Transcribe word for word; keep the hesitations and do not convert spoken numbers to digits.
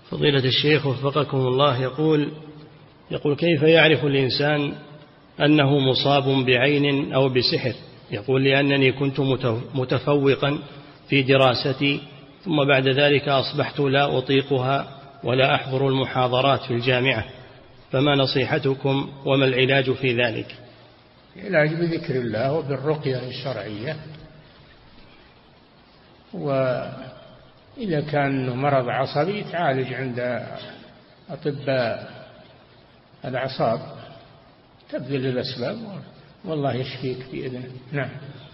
فضيلة الشيخ وفقكم الله، يقول يقول كيف يعرف الإنسان أنه مصاب بعين أو بسحر؟ يقول لأنني كنت متفوقا في دراستي، ثم بعد ذلك أصبحت لا أطيقها ولا أحضر المحاضرات في الجامعة، فما نصيحتكم وما العلاج في ذلك؟ العلاج بذكر الله وبالرقية الشرعية، وإذا كان مرض عصبي تعالج عند أطباء الأعصاب، تبذل الأسباب والله يشفيك بإذنه. نعم.